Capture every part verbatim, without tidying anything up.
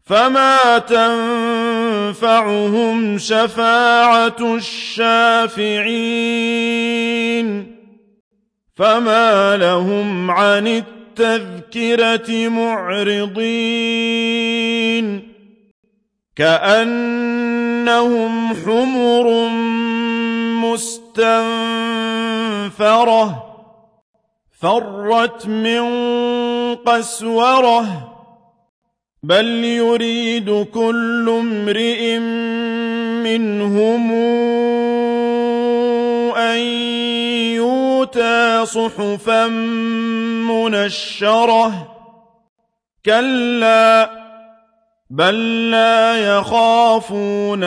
فما تنفعهم شفاعة الشافعين فما لهم عن التذكرة معرضين كأنهم حمر مستنفرة فرت من قسورة بل يريد كل امرئ منهم أن يؤتى صحفا منشرة كلا بل لا يخافون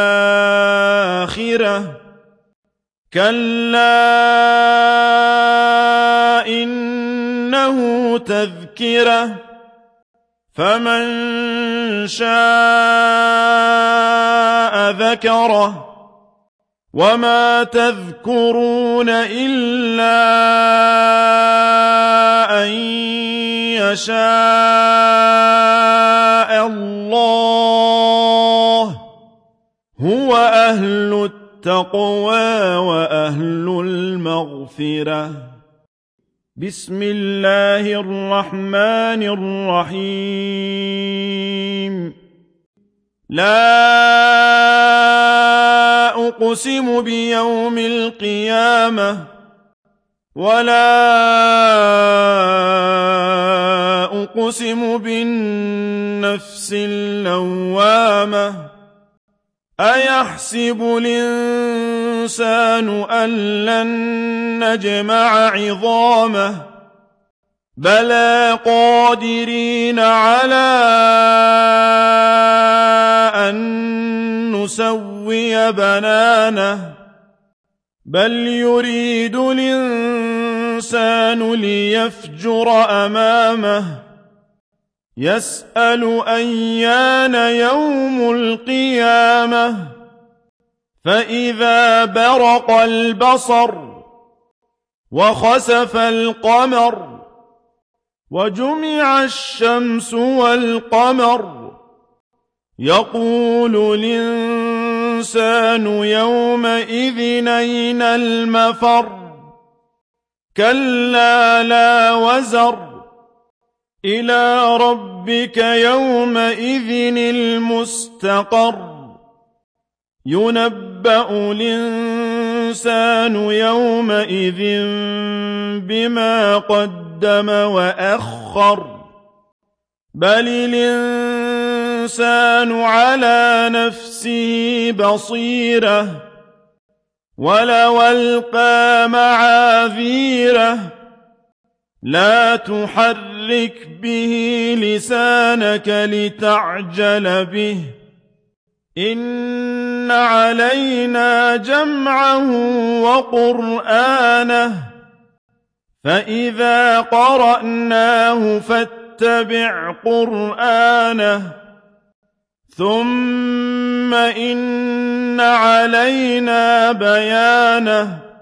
الآخرة كلا إنه تذكرة فمن شاء ذكره وما تذكرون إلا أن يشاء الله هو أهل التقوى وأهل المغفرة بسم الله الرحمن الرحيم لا أقسم بيوم القيامة ولا أقسم بالنفس اللوامة أيحسب الإنسان أن لن نجمع عظامه بلى قادرين على أن نسوي بنانه بل يريد الإنسان ليفجر أمامه يسأل أيان يوم القيامة فإذا برق البصر وخسف القمر وجمع الشمس والقمر يقول الإنسان يومئذ أين المفر كلا لا وزر إلى ربك يومئذ المستقر ينبأ الإنسان يومئذ بما قدم وأخر بل الإنسان على نفسه بصيرة ولو ألقى معاذيره لا تحرك به لسانك لتعجل به إن علينا جمعه وقرآنه فإذا قرأناه فاتبع قرآنه ثم إن علينا بيانه